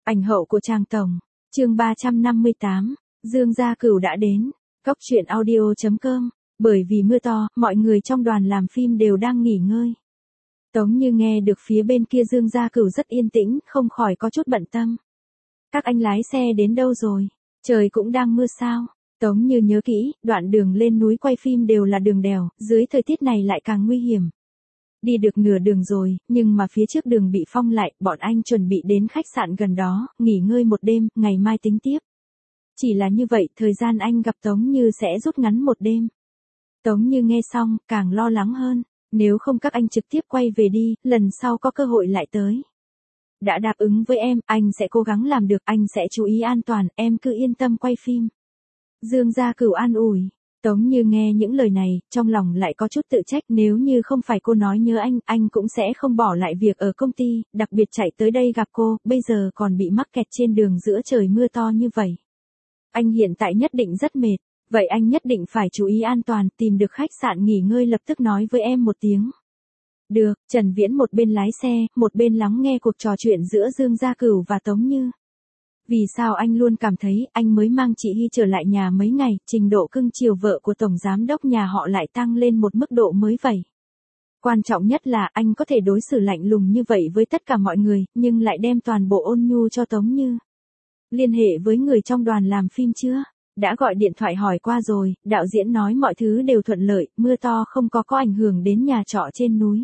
Ảnh hậu của Trang Tổng. Chương 358. Dương Gia Cửu đã đến. Cốc truyện audio.com. Bởi vì mưa to, mọi người trong đoàn làm phim đều đang nghỉ ngơi. Tống Như nghe được phía bên kia Dương Gia Cửu rất yên tĩnh, không khỏi có chút bận tâm. Các anh lái xe đến đâu rồi? Trời cũng đang mưa sao? Tống Như nhớ kỹ, đoạn đường lên núi quay phim đều là đường đèo, dưới thời tiết này lại càng nguy hiểm. Đi được nửa đường rồi, nhưng mà phía trước đường bị phong lại, bọn anh chuẩn bị đến khách sạn gần đó, nghỉ ngơi một đêm, ngày mai tính tiếp. Chỉ là như vậy, thời gian anh gặp Tống Như sẽ rút ngắn một đêm. Tống Như nghe xong, càng lo lắng hơn, nếu không các anh trực tiếp quay về đi, lần sau có cơ hội lại tới. Đã đáp ứng với em, anh sẽ cố gắng làm được, anh sẽ chú ý an toàn, em cứ yên tâm quay phim. Dương Gia Cửu an ủi. Tống Như nghe những lời này, trong lòng lại có chút tự trách, nếu như không phải cô nói nhớ anh cũng sẽ không bỏ lại việc ở công ty, đặc biệt chạy tới đây gặp cô, bây giờ còn bị mắc kẹt trên đường giữa trời mưa to như vậy. Anh hiện tại nhất định rất mệt, vậy anh nhất định phải chú ý an toàn, tìm được khách sạn nghỉ ngơi lập tức nói với em một tiếng. Được, Trần Viễn một bên lái xe, một bên lắng nghe cuộc trò chuyện giữa Dương Gia Cửu và Tống Như. Vì sao anh luôn cảm thấy anh mới mang chị Hy trở lại nhà mấy ngày, trình độ cưng chiều vợ của tổng giám đốc nhà họ lại tăng lên một mức độ mới vậy. Quan trọng nhất là anh có thể đối xử lạnh lùng như vậy với tất cả mọi người, nhưng lại đem toàn bộ ôn nhu cho Tống Như. Liên hệ với người trong đoàn làm phim chưa? Đã gọi điện thoại hỏi qua rồi, đạo diễn nói mọi thứ đều thuận lợi, mưa to không có ảnh hưởng đến nhà trọ trên núi.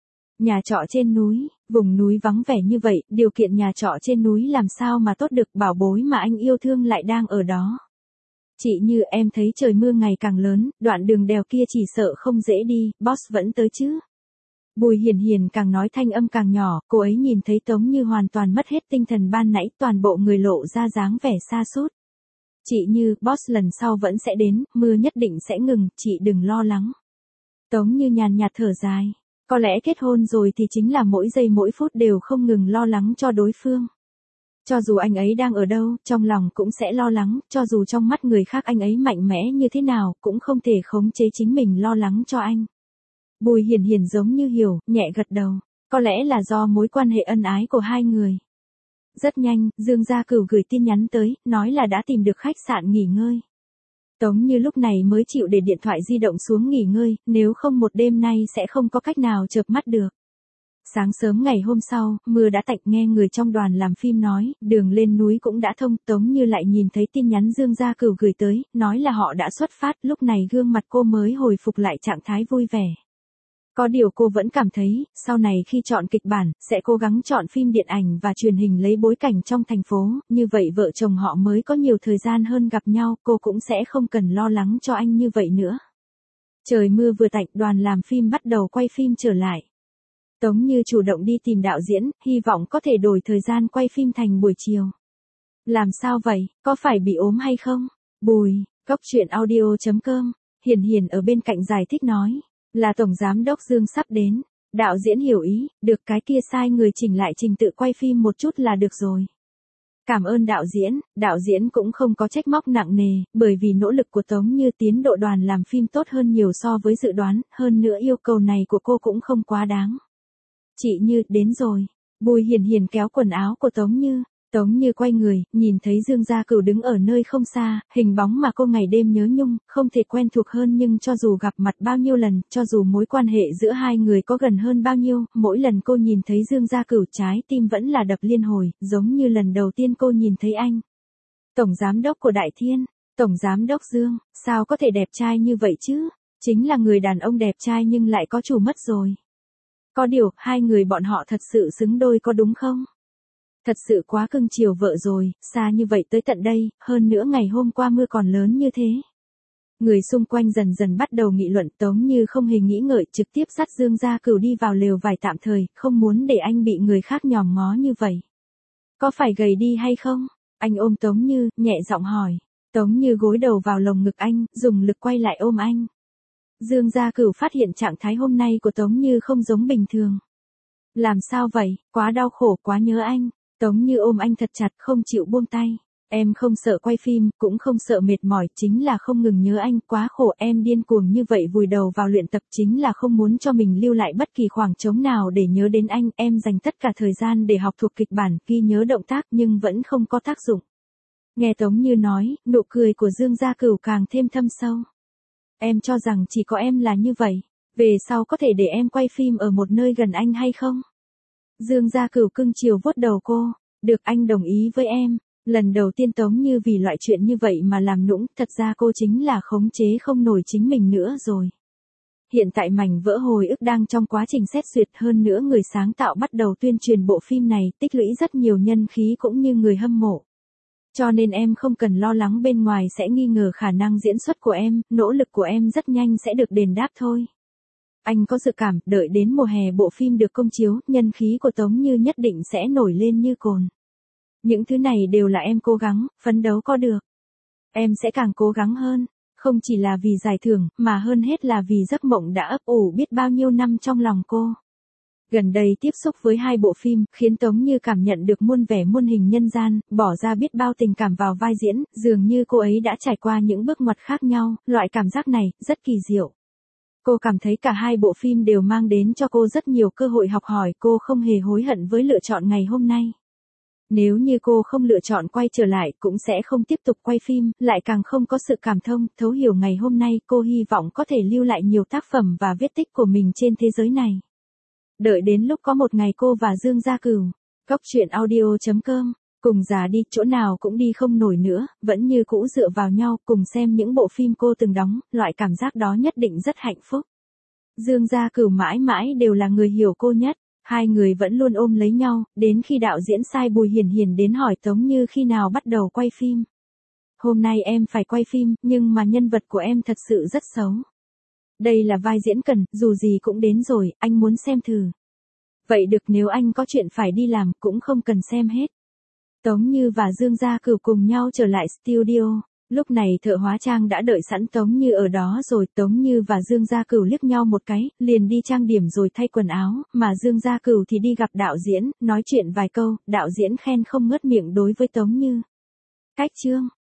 Nhà trọ trên núi, vùng núi vắng vẻ như vậy, điều kiện nhà trọ trên núi làm sao mà tốt được, bảo bối mà anh yêu thương lại đang ở đó. Chị Như, em thấy trời mưa ngày càng lớn, đoạn đường đèo kia chỉ sợ không dễ đi, boss vẫn tới chứ. Bùi Hiền Hiền càng nói thanh âm càng nhỏ, cô ấy nhìn thấy Tống Như hoàn toàn mất hết tinh thần ban nãy, toàn bộ người lộ ra dáng vẻ sa sút. Chị Như, boss lần sau vẫn sẽ đến, mưa nhất định sẽ ngừng, chị đừng lo lắng. Tống Như nhàn nhạt thở dài. Có lẽ kết hôn rồi thì chính là mỗi giây mỗi phút đều không ngừng lo lắng cho đối phương. Cho dù anh ấy đang ở đâu, trong lòng cũng sẽ lo lắng, cho dù trong mắt người khác anh ấy mạnh mẽ như thế nào, cũng không thể khống chế chính mình lo lắng cho anh. Bùi Hiền Hiền giống như hiểu, nhẹ gật đầu. Có lẽ là do mối quan hệ ân ái của hai người. Rất nhanh, Dương Gia Cửu gửi tin nhắn tới, nói là đã tìm được khách sạn nghỉ ngơi. Tống Như lúc này mới chịu để điện thoại di động xuống nghỉ ngơi, nếu không một đêm nay sẽ không có cách nào chợp mắt được. Sáng sớm ngày hôm sau, mưa đã tạnh, nghe người trong đoàn làm phim nói, đường lên núi cũng đã thông, Tống Như lại nhìn thấy tin nhắn Dương Gia Cửu gửi tới, nói là họ đã xuất phát, lúc này gương mặt cô mới hồi phục lại trạng thái vui vẻ. Có điều cô vẫn cảm thấy, sau này khi chọn kịch bản, sẽ cố gắng chọn phim điện ảnh và truyền hình lấy bối cảnh trong thành phố, như vậy vợ chồng họ mới có nhiều thời gian hơn gặp nhau, cô cũng sẽ không cần lo lắng cho anh như vậy nữa. Trời mưa vừa tạnh, đoàn làm phim bắt đầu quay phim trở lại. Tống Như chủ động đi tìm đạo diễn, hy vọng có thể đổi thời gian quay phim thành buổi chiều. Làm sao vậy, có phải bị ốm hay không? Bùi, Cốc truyện audio.com, Hiền Hiền ở bên cạnh giải thích nói. Là tổng giám đốc Dương sắp đến. Đạo diễn hiểu ý, được, cái kia sai người chỉnh lại trình tự quay phim một chút là được rồi. Cảm ơn đạo diễn cũng không có trách móc nặng nề, bởi vì nỗ lực của Tống Như tiến độ đoàn làm phim tốt hơn nhiều so với dự đoán, hơn nữa yêu cầu này của cô cũng không quá đáng. Chị Như, đến rồi. Bùi Hiền Hiền kéo quần áo của Tống Như. Tống Như quay người, nhìn thấy Dương Gia Cửu đứng ở nơi không xa, hình bóng mà cô ngày đêm nhớ nhung, không thể quen thuộc hơn, nhưng cho dù gặp mặt bao nhiêu lần, cho dù mối quan hệ giữa hai người có gần hơn bao nhiêu, mỗi lần cô nhìn thấy Dương Gia Cửu trái tim vẫn là đập liên hồi, giống như lần đầu tiên cô nhìn thấy anh. Tổng giám đốc của Đại Thiên, tổng giám đốc Dương, sao có thể đẹp trai như vậy chứ? Chính là người đàn ông đẹp trai nhưng lại có chủ mất rồi. Có điều, hai người bọn họ thật sự xứng đôi có đúng không? Thật sự quá cưng chiều vợ rồi, xa như vậy tới tận đây, hơn nữa ngày hôm qua mưa còn lớn như thế. Người xung quanh dần dần bắt đầu nghị luận, Tống Như không hề nghĩ ngợi, trực tiếp dắt Dương Gia Cửu đi vào lều vải tạm thời, không muốn để anh bị người khác nhòm ngó như vậy. Có phải gầy đi hay không? Anh ôm Tống Như, nhẹ giọng hỏi. Tống Như gối đầu vào lồng ngực anh, dùng lực quay lại ôm anh. Dương Gia Cửu phát hiện trạng thái hôm nay của Tống Như không giống bình thường. Làm sao vậy, quá đau khổ, quá nhớ anh. Tống Như ôm anh thật chặt, không chịu buông tay. Em không sợ quay phim, cũng không sợ mệt mỏi, chính là không ngừng nhớ anh, quá khổ, em điên cuồng như vậy vùi đầu vào luyện tập chính là không muốn cho mình lưu lại bất kỳ khoảng trống nào để nhớ đến anh, em dành tất cả thời gian để học thuộc kịch bản, ghi nhớ động tác nhưng vẫn không có tác dụng. Nghe Tống Như nói, nụ cười của Dương Gia Cửu càng thêm thâm sâu. Em cho rằng chỉ có em là như vậy, về sau có thể để em quay phim ở một nơi gần anh hay không? Dương Gia Cửu cưng chiều vuốt đầu cô, được, anh đồng ý với em. Lần đầu tiên Tống Như vì loại chuyện như vậy mà làm nũng, thật ra cô chính là khống chế không nổi chính mình nữa rồi. Hiện tại mảnh vỡ hồi ức đang trong quá trình xét duyệt, hơn nữa người sáng tạo bắt đầu tuyên truyền bộ phim này, tích lũy rất nhiều nhân khí cũng như người hâm mộ. Cho nên em không cần lo lắng bên ngoài sẽ nghi ngờ khả năng diễn xuất của em, nỗ lực của em rất nhanh sẽ được đền đáp thôi. Anh có dự cảm, đợi đến mùa hè bộ phim được công chiếu, nhân khí của Tống Như nhất định sẽ nổi lên như cồn. Những thứ này đều là em cố gắng, phấn đấu có được. Em sẽ càng cố gắng hơn, không chỉ là vì giải thưởng, mà hơn hết là vì giấc mộng đã ấp ủ biết bao nhiêu năm trong lòng cô. Gần đây tiếp xúc với hai bộ phim, khiến Tống Như cảm nhận được muôn vẻ muôn hình nhân gian, bỏ ra biết bao tình cảm vào vai diễn, dường như cô ấy đã trải qua những bước ngoặt khác nhau, loại cảm giác này, rất kỳ diệu. Cô cảm thấy cả hai bộ phim đều mang đến cho cô rất nhiều cơ hội học hỏi, cô không hề hối hận với lựa chọn ngày hôm nay. Nếu như cô không lựa chọn quay trở lại cũng sẽ không tiếp tục quay phim, lại càng không có sự cảm thông, thấu hiểu ngày hôm nay, cô hy vọng có thể lưu lại nhiều tác phẩm và viết tích của mình trên thế giới này. Đợi đến lúc có một ngày cô và Dương Gia Cửu, goctruyện.audio.com, cùng già đi, chỗ nào cũng đi không nổi nữa, vẫn như cũ dựa vào nhau, cùng xem những bộ phim cô từng đóng, loại cảm giác đó nhất định rất hạnh phúc. Dương Gia Cửu mãi mãi đều là người hiểu cô nhất. Hai người vẫn luôn ôm lấy nhau, đến khi đạo diễn sai Bùi Hiền Hiền đến hỏi Tống Như khi nào bắt đầu quay phim. Hôm nay em phải quay phim, nhưng mà nhân vật của em thật sự rất xấu. Đây là vai diễn cần, dù gì cũng đến rồi, anh muốn xem thử. Vậy được, nếu anh có chuyện phải đi làm, cũng không cần xem hết. Tống Như và Dương Gia Cửu cùng nhau trở lại studio. Lúc này thợ hóa trang đã đợi sẵn Tống Như ở đó rồi, Tống Như và Dương Gia Cửu liếc nhau một cái, liền đi trang điểm rồi thay quần áo, mà Dương Gia Cửu thì đi gặp đạo diễn, nói chuyện vài câu, đạo diễn khen không ngớt miệng đối với Tống Như. Cách chương